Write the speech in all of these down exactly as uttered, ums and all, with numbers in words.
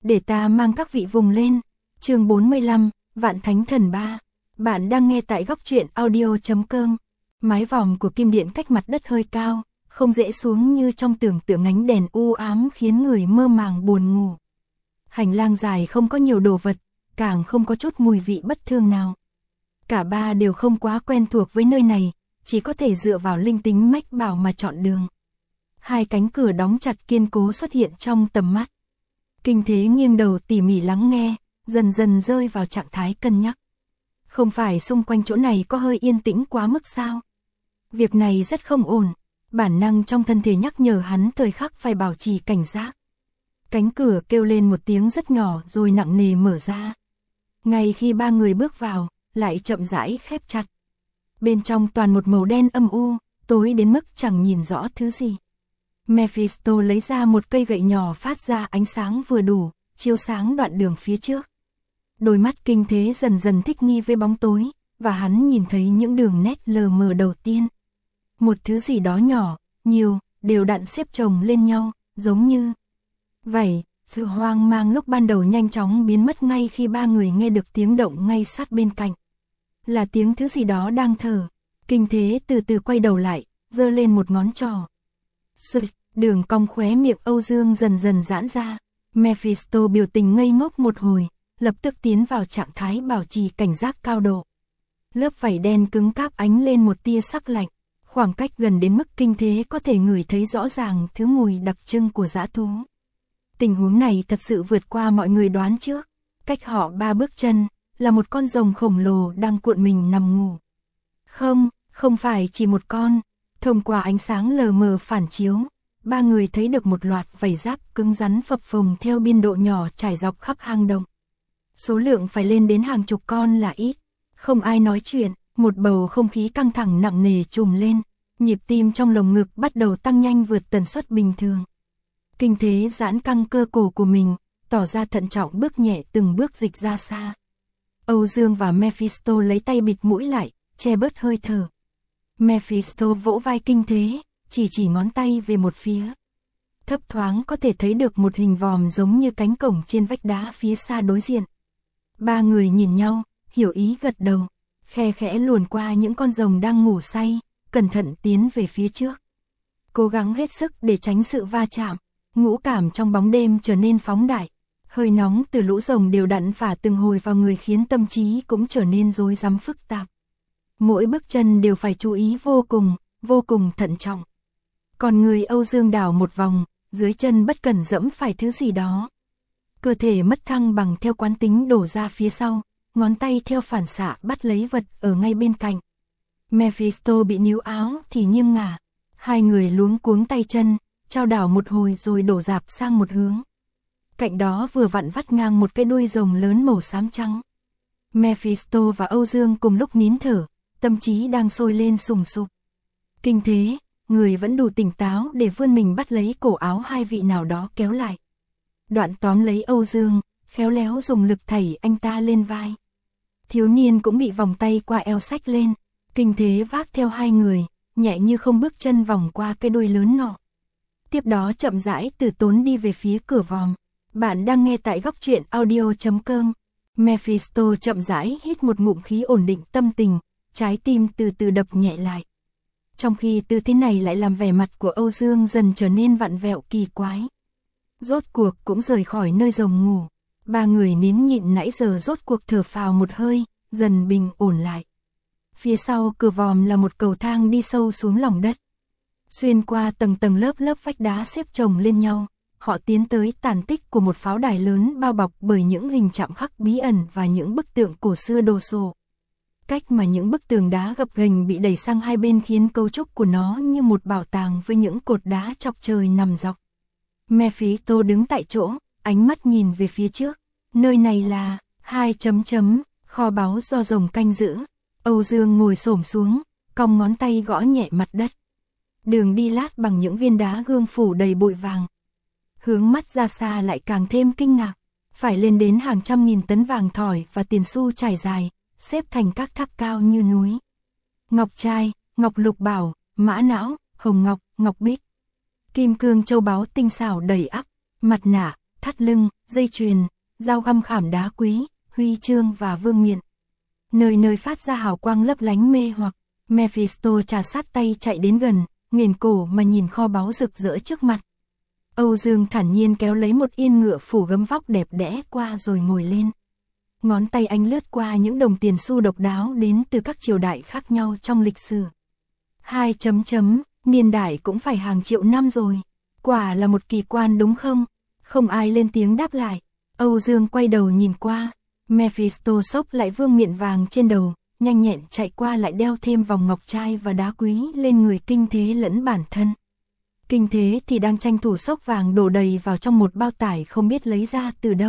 để ta mang các vị vùng lên. Chương bốn mươi lăm, Vạn Thánh Thần ba. Bạn đang nghe tại góc truyện audio chấm com. Mái vòm của kim điện cách mặt đất hơi cao, không dễ xuống như trong tưởng tượng, ánh đèn u ám khiến người mơ màng buồn ngủ. Hành lang dài không có nhiều đồ vật, càng không có chút mùi vị bất thường nào. Cả ba đều không quá quen thuộc với nơi này, chỉ có thể dựa vào linh tính mách bảo mà chọn đường. Hai cánh cửa đóng chặt kiên cố xuất hiện trong tầm mắt. Kinh Thế nghiêng đầu tỉ mỉ lắng nghe, dần dần rơi vào trạng thái cân nhắc. Không phải xung quanh chỗ này có hơi yên tĩnh quá mức sao? Việc này rất không ổn, bản năng trong thân thể nhắc nhở hắn thời khắc phải bảo trì cảnh giác. Cánh cửa kêu lên một tiếng rất nhỏ rồi nặng nề mở ra. Ngay khi ba người bước vào, lại chậm rãi khép chặt. Bên trong toàn một màu đen âm u, tối đến mức chẳng nhìn rõ thứ gì. Mephisto lấy ra một cây gậy nhỏ phát ra ánh sáng vừa đủ, chiếu sáng đoạn đường phía trước. Đôi mắt Kinh Thế dần dần thích nghi với bóng tối, và hắn nhìn thấy những đường nét lờ mờ đầu tiên. Một thứ gì đó nhỏ, nhiều, đều đặn xếp chồng lên nhau, giống như vậy. Sự hoang mang lúc ban đầu nhanh chóng biến mất ngay khi ba người nghe được tiếng động ngay sát bên cạnh. Là tiếng thứ gì đó đang thở. Kinh Thế từ từ quay đầu lại, giơ lên một ngón trỏ. Sụt, đường cong khóe miệng Âu Dương dần dần giãn ra. Mephisto biểu tình ngây ngốc một hồi, lập tức tiến vào trạng thái bảo trì cảnh giác cao độ. Lớp vảy đen cứng cáp ánh lên một tia sắc lạnh, khoảng cách gần đến mức Kinh Thế có thể ngửi thấy rõ ràng thứ mùi đặc trưng của dã thú. Tình huống này thật sự vượt qua mọi người đoán trước. Cách họ ba bước chân, là một con rồng khổng lồ đang cuộn mình nằm ngủ. Không, không phải chỉ một con. Thông qua ánh sáng lờ mờ phản chiếu, ba người thấy được một loạt vảy giáp cứng rắn phập phồng theo biên độ nhỏ trải dọc khắp hang động. Số lượng phải lên đến hàng chục con là ít. Không ai nói chuyện, một bầu không khí căng thẳng nặng nề trùm lên. Nhịp tim trong lồng ngực bắt đầu tăng nhanh vượt tần suất bình thường. Kinh Thế giãn căng cơ cổ của mình, tỏ ra thận trọng bước nhẹ từng bước dịch ra xa. Âu Dương và Mephisto lấy tay bịt mũi lại, che bớt hơi thở. Mephisto vỗ vai Kinh Thế, chỉ chỉ ngón tay về một phía. Thấp thoáng có thể thấy được một hình vòm giống như cánh cổng trên vách đá phía xa đối diện. Ba người nhìn nhau, hiểu ý gật đầu, khe khẽ luồn qua những con rồng đang ngủ say, cẩn thận tiến về phía trước. Cố gắng hết sức để tránh sự va chạm, ngũ cảm trong bóng đêm trở nên phóng đại. Hơi nóng từ lũ rồng đều đặn phả từng hồi vào người khiến tâm trí cũng trở nên rối rắm phức tạp. Mỗi bước chân đều phải chú ý vô cùng, vô cùng thận trọng. Còn người Âu Dương đảo một vòng, dưới chân bất cẩn dẫm phải thứ gì đó. Cơ thể mất thăng bằng theo quán tính đổ ra phía sau, ngón tay theo phản xạ bắt lấy vật ở ngay bên cạnh. Mephisto bị níu áo thì nghiêng ngả. Hai người luống cuống tay chân, trao đảo một hồi rồi đổ dạp sang một hướng. Cạnh đó vừa vặn vắt ngang một cái đuôi rồng lớn màu xám trắng. Mephisto và Âu Dương cùng lúc nín thở, tâm trí đang sôi lên sùng sục. Kinh Thế, người vẫn đủ tỉnh táo để vươn mình bắt lấy cổ áo hai vị nào đó kéo lại. Đoạn tóm lấy Âu Dương, khéo léo dùng lực thảy anh ta lên vai. Thiếu niên cũng bị vòng tay qua eo xách lên. Kinh Thế vác theo hai người, nhẹ như không bước chân vòng qua cái đuôi lớn nọ. Tiếp đó chậm rãi từ tốn đi về phía cửa vòm. Bạn đang nghe tại góc truyện audio chấm com. Mephisto chậm rãi hít một ngụm khí ổn định tâm tình, trái tim từ từ đập nhẹ lại. Trong khi tư thế này lại làm vẻ mặt của Âu Dương dần trở nên vặn vẹo kỳ quái. Rốt cuộc cũng rời khỏi nơi rồng ngủ. Ba người nín nhịn nãy giờ rốt cuộc thở phào một hơi, dần bình ổn lại. Phía sau cửa vòm là một cầu thang đi sâu xuống lòng đất. Xuyên qua tầng tầng lớp lớp vách đá xếp chồng lên nhau, họ tiến tới tàn tích của một pháo đài lớn bao bọc bởi những hình chạm khắc bí ẩn và những bức tượng cổ xưa đồ sộ. Cách mà những bức tường đá gập ghềnh bị đẩy sang hai bên khiến cấu trúc của nó như một bảo tàng với những cột đá chọc trời nằm dọc. Mephisto đứng tại chỗ, ánh mắt nhìn về phía trước. Nơi này là hai chấm chấm, kho báu do rồng canh giữ. Âu Dương ngồi xổm xuống, cong ngón tay gõ nhẹ mặt đất. Đường đi lát bằng những viên đá gương phủ đầy bụi vàng. Hướng mắt ra xa lại càng thêm kinh ngạc. Phải lên đến hàng trăm nghìn tấn vàng thỏi và tiền xu trải dài, xếp thành các tháp cao như núi. Ngọc trai, ngọc lục bảo, mã não, hồng ngọc, ngọc bích. Kim cương châu báu tinh xảo đầy ắp, mặt nạ, thắt lưng, dây chuyền, dao găm khảm đá quý, huy chương và vương miện. Nơi nơi phát ra hào quang lấp lánh mê hoặc. Mephisto trà sát tay chạy đến gần, nghiền cổ mà nhìn kho báu rực rỡ trước mặt. Âu Dương thản nhiên kéo lấy một yên ngựa phủ gấm vóc đẹp đẽ qua rồi ngồi lên. Ngón tay anh lướt qua những đồng tiền xu độc đáo đến từ các triều đại khác nhau trong lịch sử. Hai chấm chấm, niên đại cũng phải hàng triệu năm rồi. Quả là một kỳ quan đúng không? Không ai lên tiếng đáp lại. Âu Dương quay đầu nhìn qua. Mephisto xốc lại vương miện vàng trên đầu, nhanh nhẹn chạy qua lại đeo thêm vòng ngọc trai và đá quý lên người Kinh Thế lẫn bản thân. Kinh Thế thì đang tranh thủ xốc vàng đổ đầy vào trong một bao tải không biết lấy ra từ đâu.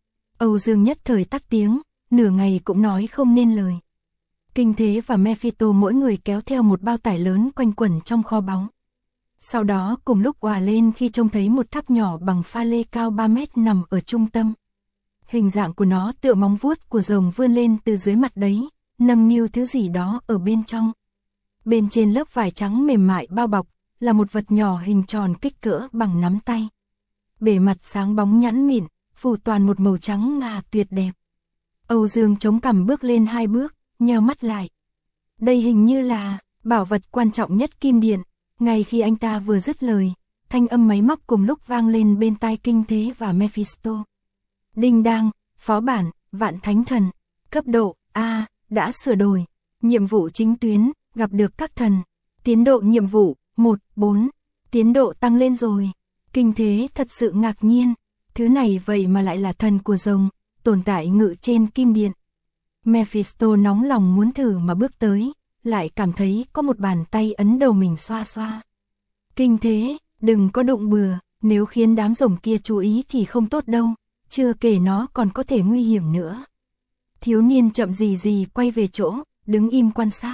Âu Dương nhất thời tắt tiếng, nửa ngày cũng nói không nên lời. Kinh Thế và Mephisto mỗi người kéo theo một bao tải lớn quanh quẩn trong kho báu. Sau đó cùng lúc òa lên khi trông thấy một tháp nhỏ bằng pha lê cao ba mét nằm ở trung tâm. Hình dạng của nó tựa móng vuốt của rồng vươn lên từ dưới mặt đấy, nâng niu thứ gì đó ở bên trong. Bên trên lớp vải trắng mềm mại bao bọc, là một vật nhỏ hình tròn kích cỡ bằng nắm tay. Bề mặt sáng bóng nhẵn mịn, phủ toàn một màu trắng ngà tuyệt đẹp. Âu Dương chống cằm bước lên hai bước, nheo mắt lại. Đây hình như là bảo vật quan trọng nhất Kim Điện. Ngay khi anh ta vừa dứt lời, thanh âm máy móc cùng lúc vang lên bên tai Kinh Thế và Mephisto. Đinh đang, phó bản, Vạn Thánh Thần, cấp độ A, đã sửa đổi. Nhiệm vụ chính tuyến, gặp được các thần. Tiến độ nhiệm vụ, một, bốn. Tiến độ tăng lên rồi. Kinh Thế thật sự ngạc nhiên. Thứ này vậy mà lại là thần của rồng, tồn tại ngự trên Kim Điện. Mephisto nóng lòng muốn thử mà bước tới, lại cảm thấy có một bàn tay ấn đầu mình xoa xoa. Kinh Thế, đừng có đụng bừa, nếu khiến đám rồng kia chú ý thì không tốt đâu, chưa kể nó còn có thể nguy hiểm nữa. Thiếu niên chậm gì gì quay về chỗ, đứng im quan sát.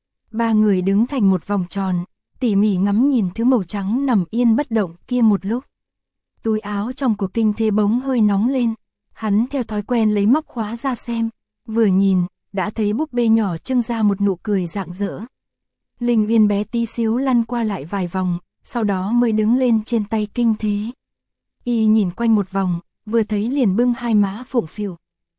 Ba người đứng thành một vòng tròn, tỉ mỉ ngắm nhìn thứ màu trắng nằm yên bất động kia một lúc. Túi áo trong của Kinh Thế bỗng hơi nóng lên, hắn theo thói quen lấy móc khóa ra xem, vừa nhìn, đã thấy búp bê nhỏ trưng ra một nụ cười rạng rỡ. Linh Uyên bé tí xíu lăn qua lại vài vòng, sau đó mới đứng lên trên tay Kinh Thế. Y nhìn quanh một vòng, vừa thấy liền bưng hai má phụng phịu.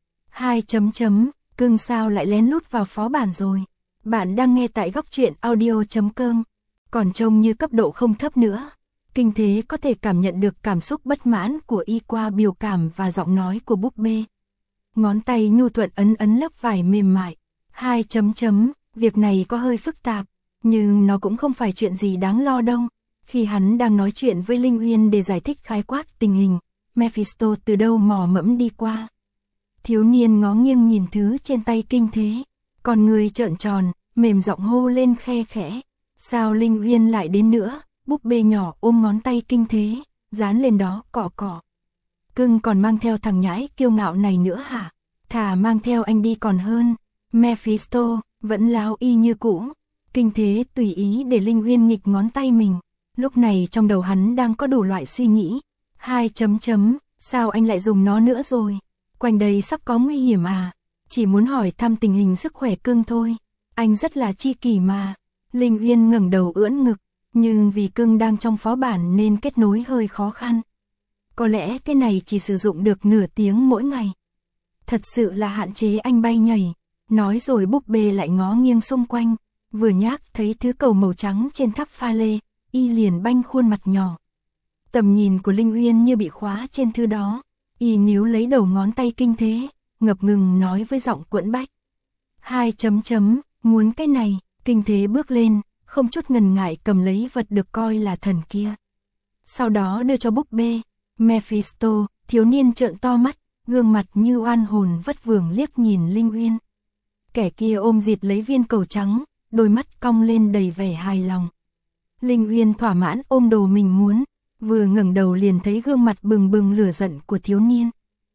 Hai chấm chấm, cưng sao lại lén lút vào phó bản rồi. Bạn đang nghe tại góc truyện audio chấm com, còn trông như cấp độ không thấp nữa. Kinh Thế có thể cảm nhận được cảm xúc bất mãn của y qua biểu cảm và giọng nói của búp bê. Ngón tay nhu thuận ấn ấn lớp vải mềm mại. Hai chấm chấm, việc này có hơi phức tạp, nhưng nó cũng không phải chuyện gì đáng lo đâu. Khi hắn đang nói chuyện với Linh Uyên để giải thích khái quát tình hình, Mephisto từ đâu mò mẫm đi qua. Thiếu niên ngó nghiêng nhìn thứ trên tay Kinh Thế, còn người trợn tròn, mềm giọng hô lên khe khẽ. Sao Linh Uyên lại đến nữa? Búp bê nhỏ ôm ngón tay Kinh Thế, dán lên đó cọ cọ. Cưng còn mang theo thằng nhãi kiêu ngạo này nữa hả? Thà mang theo anh đi còn hơn. Mephisto vẫn láo y như cũ. Kinh Thế tùy ý để Linh Uyên nghịch ngón tay mình. Lúc này trong đầu hắn đang có đủ loại suy nghĩ. Hai chấm chấm, sao anh lại dùng nó nữa rồi? Quanh đây sắp có nguy hiểm à? Chỉ muốn hỏi thăm tình hình sức khỏe cưng thôi. Anh rất là chi kỷ mà. Linh Uyên ngẩng đầu ưỡn ngực, nhưng vì cưng đang trong phó bản nên kết nối hơi khó khăn. Có lẽ cái này chỉ sử dụng được nửa tiếng mỗi ngày. Thật sự là hạn chế anh bay nhảy. Nói rồi búp bê lại ngó nghiêng xung quanh, vừa nhác thấy thứ cầu màu trắng trên tháp pha lê, y liền banh khuôn mặt nhỏ. Tầm nhìn của Linh Uyên như bị khóa trên thứ đó, y níu lấy đầu ngón tay Kinh Thế, ngập ngừng nói với giọng quẫn bách. Hai chấm chấm, muốn cái này. Kinh Thế bước lên, không chút ngần ngại cầm lấy vật được coi là thần kia. Sau đó đưa cho búp bê. Mephisto, thiếu niên trợn to mắt, gương mặt như oan hồn vất vưởng liếc nhìn Linh Uyên. Kẻ kia ôm dịt lấy viên cầu trắng, đôi mắt cong lên đầy vẻ hài lòng. Linh Uyên thỏa mãn ôm đồ mình muốn, vừa ngẩng đầu liền thấy gương mặt bừng bừng lửa giận của thiếu niên.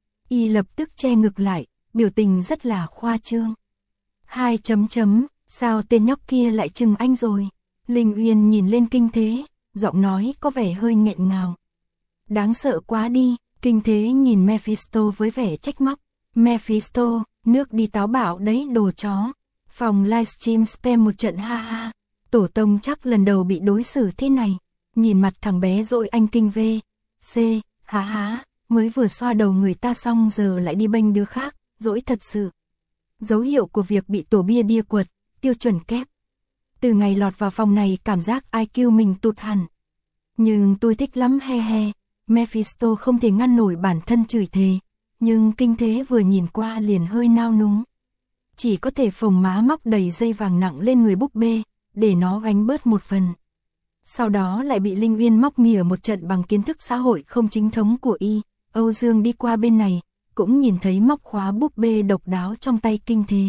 Y lập tức che ngực lại, biểu tình rất là khoa trương. Hai chấm chấm, sao tên nhóc kia lại chừng anh rồi? Linh Uyên nhìn lên Kinh Thế, giọng nói có vẻ hơi nghẹn ngào. Đáng sợ quá đi. Kinh Thế nhìn Mephisto với vẻ trách móc. Mephisto, nước đi táo bạo đấy đồ chó. Phòng livestream spam một trận ha ha. Tổ tông chắc lần đầu bị đối xử thế này. Nhìn mặt thằng bé dội anh Kinh V. C. Há há. mới vừa xoa đầu người ta xong giờ lại đi bênh đứa khác, dỗi thật sự. Dấu hiệu của việc bị tổ bia bia quật, tiêu chuẩn kép. Từ ngày lọt vào phòng này cảm giác i kiu mình tụt hẳn. Nhưng tôi thích lắm he he, Mephisto không thể ngăn nổi bản thân chửi thề, nhưng Kinh Thế vừa nhìn qua liền hơi nao núng. Chỉ có thể phồng má móc đầy dây vàng nặng lên người búp bê, để nó gánh bớt một phần. Sau đó lại bị Linh Uyên móc mỉa một trận bằng kiến thức xã hội không chính thống của y. Âu Dương đi qua bên này, cũng nhìn thấy móc khóa búp bê độc đáo trong tay Kinh Thế.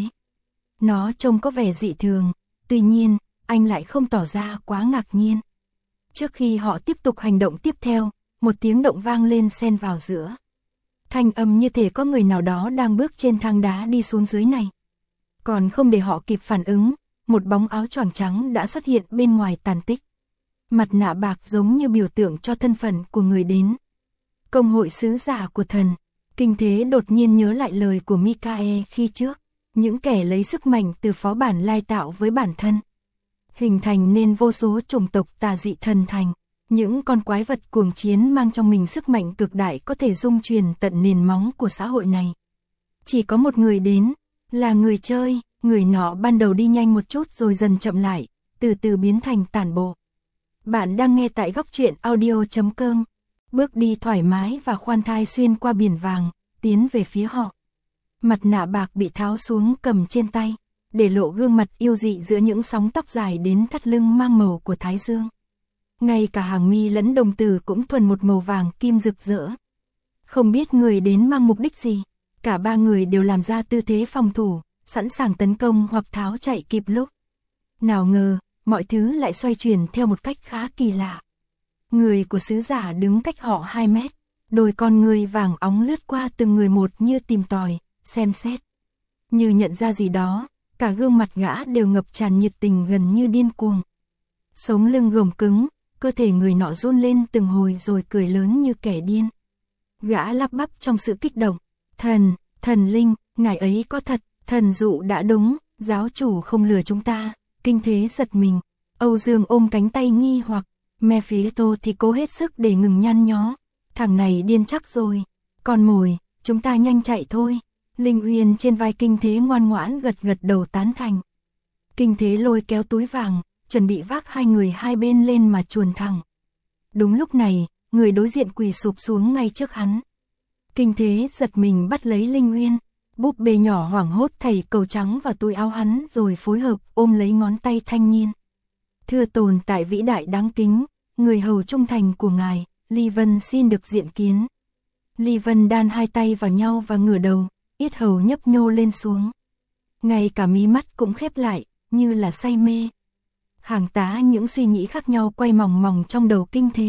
Nó trông có vẻ dị thường, tuy nhiên, anh lại không tỏ ra quá ngạc nhiên. Trước khi họ tiếp tục hành động tiếp theo, một tiếng động vang lên xen vào giữa. Thanh âm như thể có người nào đó đang bước trên thang đá đi xuống dưới này. Còn không để họ kịp phản ứng, một bóng áo choàng trắng đã xuất hiện bên ngoài tàn tích. Mặt nạ bạc giống như biểu tượng cho thân phận của người đến. Công hội sứ giả của thần. Kinh Thế đột nhiên nhớ lại lời của Mikae khi trước. Những kẻ lấy sức mạnh từ phó bản lai tạo với bản thân, hình thành nên vô số chủng tộc tà dị thần thành. Những con quái vật cuồng chiến mang trong mình sức mạnh cực đại có thể dung truyền tận nền móng của xã hội này. Chỉ có một người đến, là người chơi, người nọ ban đầu đi nhanh một chút rồi dần chậm lại, từ từ biến thành tản bộ. Bạn đang nghe tại góc truyện audio chấm com, bước đi thoải mái và khoan thai xuyên qua biển vàng, tiến về phía họ. Mặt nạ bạc bị tháo xuống cầm trên tay, để lộ gương mặt yêu dị giữa những sóng tóc dài đến thắt lưng mang màu của thái dương. Ngay cả hàng mi lẫn đồng tử cũng thuần một màu vàng kim rực rỡ. Không biết người đến mang mục đích gì, cả ba người đều làm ra tư thế phòng thủ, sẵn sàng tấn công hoặc tháo chạy kịp lúc. Nào ngờ, mọi thứ lại xoay chuyển theo một cách khá kỳ lạ. Người của sứ giả đứng cách họ hai mét, đôi con người vàng óng lướt qua từng người một như tìm tòi, xem xét. Như nhận ra gì đó, cả gương mặt gã đều ngập tràn nhiệt tình gần như điên cuồng. Sống lưng gồng cứng, cơ thể người nọ run lên từng hồi rồi cười lớn như kẻ điên. Gã lắp bắp trong sự kích động. Thần, thần linh, ngài ấy có thật, thần dụ đã đúng, giáo chủ không lừa chúng ta. Kinh Thế giật mình. Âu Dương ôm cánh tay nghi hoặc, Mephisto thì cố hết sức để ngừng nhăn nhó. Thằng này điên chắc rồi. Con mồi, chúng ta nhanh chạy thôi. Linh Uyên trên vai Kinh Thế ngoan ngoãn gật gật đầu tán thành. Kinh Thế lôi kéo túi vàng, chuẩn bị vác hai người hai bên lên mà chuồn thẳng. Đúng lúc này, người đối diện quỳ sụp xuống ngay trước hắn. Kinh Thế giật mình bắt lấy Linh Uyên, búp bê nhỏ hoảng hốt thảy cầu trắng vào túi áo hắn rồi phối hợp ôm lấy ngón tay thanh niên. Thưa tồn tại vĩ đại đáng kính, người hầu trung thành của ngài, Ly Vân xin được diện kiến. Ly Vân đan hai tay vào nhau và ngửa đầu, yết hầu nhấp nhô lên xuống. Ngay cả mí mắt cũng khép lại, như là say mê. Hàng tá những suy nghĩ khác nhau quay mòng mòng trong đầu Kinh Thế.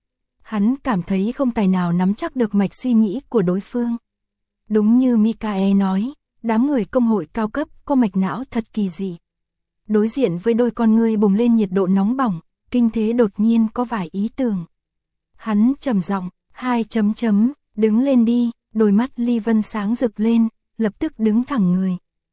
Hắn cảm thấy không tài nào nắm chắc được mạch suy nghĩ của đối phương. Đúng như Mikae nói, đám người công hội cao cấp có mạch não thật kỳ dị. Đối diện với đôi con ngươi bùng lên nhiệt độ nóng bỏng, Kinh Thế đột nhiên có vài ý tưởng. Hắn trầm giọng, hai chấm chấm, đứng lên đi, đôi mắt Ly Vân sáng rực lên, lập tức đứng thẳng người.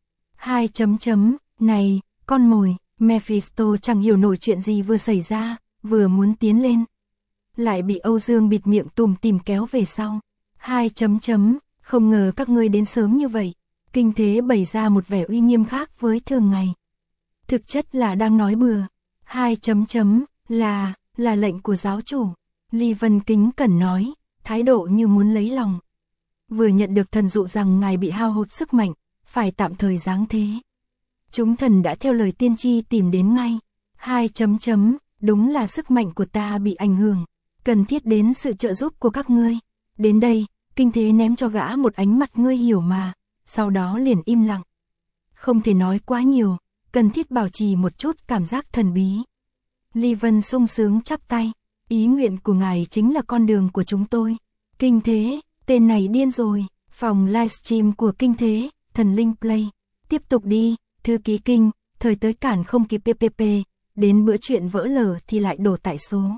Hai chấm chấm, này, con mồi, Mephisto chẳng hiểu nổi chuyện gì vừa xảy ra, vừa muốn tiến lên. Lại bị Âu Dương bịt miệng tùm tìm kéo về sau. Hai chấm chấm, không ngờ các ngươi đến sớm như vậy. Kinh Thế bày ra một vẻ uy nghiêm khác với thường ngày. Thực chất là đang nói bừa. Hai chấm chấm, là, là lệnh của giáo chủ. Ly Vân kính cẩn nói, thái độ như muốn lấy lòng. Vừa nhận được thần dụ rằng ngài bị hao hụt sức mạnh, phải tạm thời giáng thế. Chúng thần đã theo lời tiên tri tìm đến ngay. Hai chấm chấm, đúng là sức mạnh của ta bị ảnh hưởng, cần thiết đến sự trợ giúp của các ngươi. Đến đây, Kinh Thế ném cho gã một ánh mặt ngươi hiểu mà, sau đó liền im lặng. Không thể nói quá nhiều, cần thiết bảo trì một chút cảm giác thần bí. Ly Vân sung sướng chắp tay, ý nguyện của ngài chính là con đường của chúng tôi. Kinh Thế, tên này điên rồi. Phòng livestream của Kinh Thế, Thần Linh Play. Tiếp tục đi, thư ký Kinh, thời tới cản không kịp pê pê pê, đến bữa chuyện vỡ lở thì lại đổ tại số.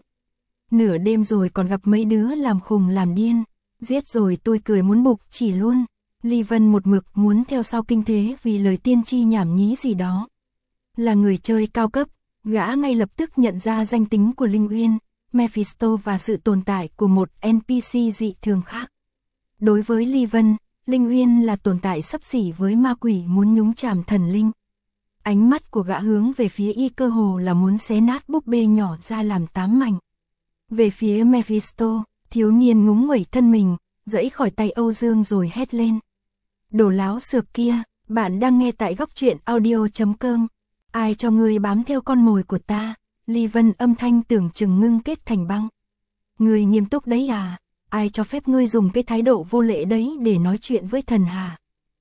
Nửa đêm rồi còn gặp mấy đứa làm khùng làm điên, giết rồi tôi cười muốn bục chỉ luôn. Ly Vân một mực muốn theo sau Kinh Thế vì lời tiên tri nhảm nhí gì đó. Là người chơi cao cấp, gã ngay lập tức nhận ra danh tính của Linh Uyên, Mephisto và sự tồn tại của một en pê xê dị thường khác. Đối với Ly Vân, Linh Uyên là tồn tại xấp xỉ với ma quỷ muốn nhúng chàm thần linh. Ánh mắt của gã hướng về phía y cơ hồ là muốn xé nát búp bê nhỏ ra làm tám mảnh. Về phía Mephisto, thiếu niên ngúng nguẩy thân mình, giãy khỏi tay Âu Dương rồi hét lên. Đồ láo xược kia, bạn đang nghe tại góc truyện audio chấm com. Ai cho ngươi bám theo con mồi của ta? Ly Vân âm thanh tưởng chừng ngưng kết thành băng. Ngươi nghiêm túc đấy à? Ai cho phép ngươi dùng cái thái độ vô lễ đấy để nói chuyện với thần hả?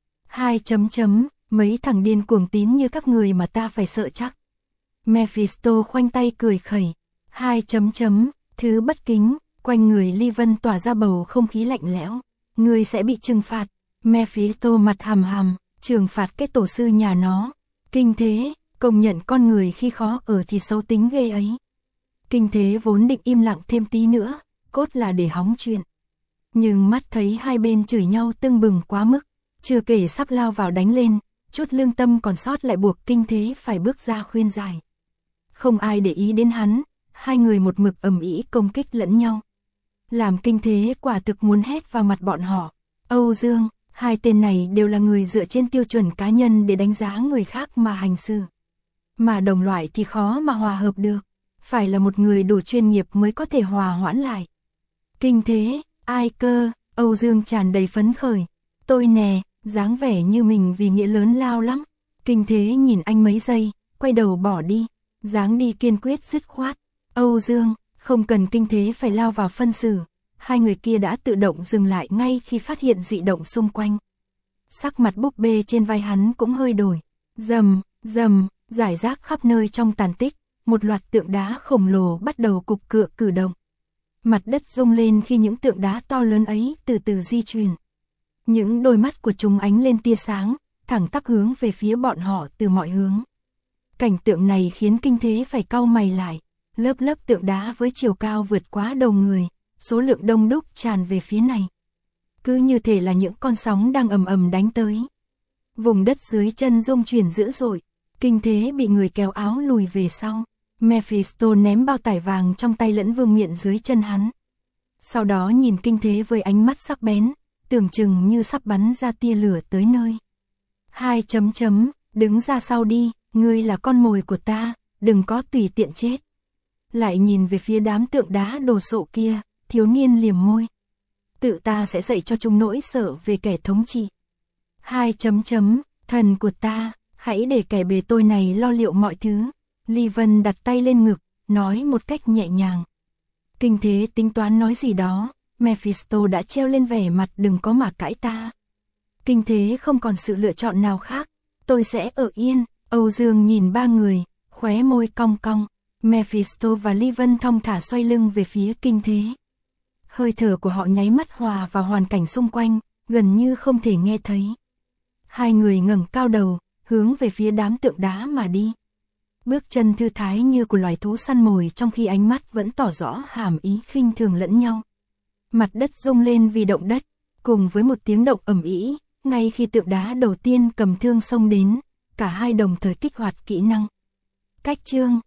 Hai chấm chấm, mấy thằng điên cuồng tín như các người mà ta phải sợ chắc. Mephisto khoanh tay cười khẩy. Hai chấm chấm, thứ bất kính, quanh người Ly Vân tỏa ra bầu không khí lạnh lẽo. Ngươi sẽ bị trừng phạt. Mephisto mặt hàm hàm, trừng phạt cái tổ sư nhà nó. Kinh thế, công nhận con người khi khó ở thì xấu tính ghê ấy. Kinh thế vốn định im lặng thêm tí nữa, cốt là để hóng chuyện. Nhưng mắt thấy hai bên chửi nhau tưng bừng quá mức, chưa kể sắp lao vào đánh lên, chút lương tâm còn sót lại buộc kinh thế phải bước ra khuyên giải. Không ai để ý đến hắn, hai người một mực ầm ĩ công kích lẫn nhau. Làm kinh thế quả thực muốn hét vào mặt bọn họ. Âu Dương, hai tên này đều là người dựa trên tiêu chuẩn cá nhân để đánh giá người khác mà hành xử. Mà đồng loại thì khó mà hòa hợp được, phải là một người đủ chuyên nghiệp mới có thể hòa hoãn lại. Kinh thế, ai cơ? Âu Dương tràn đầy phấn khởi. Tôi nè, dáng vẻ như mình vì nghĩa lớn lao lắm. Kinh thế nhìn anh mấy giây, quay đầu bỏ đi, dáng đi kiên quyết dứt khoát. Âu Dương, không cần kinh thế phải lao vào phân xử, hai người kia đã tự động dừng lại ngay khi phát hiện dị động xung quanh. Sắc mặt búp bê trên vai hắn cũng hơi đổi. Rầm, rầm, rải rác khắp nơi trong tàn tích, một loạt tượng đá khổng lồ bắt đầu cục cựa cử động. Mặt đất rung lên khi những tượng đá to lớn ấy từ từ di chuyển. Những đôi mắt của chúng ánh lên tia sáng, thẳng tắp hướng về phía bọn họ từ mọi hướng. Cảnh tượng này khiến kinh thế phải cau mày lại. Lớp lớp tượng đá với chiều cao vượt quá đầu người, số lượng đông đúc tràn về phía này. Cứ như thể là những con sóng đang ầm ầm đánh tới. Vùng đất dưới chân rung chuyển dữ dội, kinh thế bị người kéo áo lùi về sau. Mephisto ném bao tải vàng trong tay lẫn vương miện dưới chân hắn. Sau đó nhìn kinh thế với ánh mắt sắc bén, tưởng chừng như sắp bắn ra tia lửa tới nơi. Hai chấm chấm, đứng ra sau đi, ngươi là con mồi của ta, đừng có tùy tiện chết. Lại nhìn về phía đám tượng đá đồ sộ kia, thiếu niên liềm môi. Tự ta sẽ dạy cho chúng nỗi sợ về kẻ thống trị. Hai chấm chấm, thần của ta, hãy để kẻ bề tôi này lo liệu mọi thứ. Ly Vân đặt tay lên ngực, nói một cách nhẹ nhàng. Kinh thế tính toán nói gì đó, Mephisto đã treo lên vẻ mặt đừng có mà cãi ta. Kinh thế không còn sự lựa chọn nào khác, tôi sẽ ở yên. Âu Dương nhìn ba người, khóe môi cong cong. Mephisto và Ly Vân thong thả xoay lưng về phía kinh thế. Hơi thở của họ nháy mắt hòa vào hoàn cảnh xung quanh, gần như không thể nghe thấy. Hai người ngẩng cao đầu, hướng về phía đám tượng đá mà đi. Bước chân thư thái như của loài thú săn mồi trong khi ánh mắt vẫn tỏ rõ hàm ý khinh thường lẫn nhau. Mặt đất rung lên vì động đất, cùng với một tiếng động ầm ĩ, ngay khi tượng đá đầu tiên cầm thương xông đến, cả hai đồng thời kích hoạt kỹ năng. Cách chương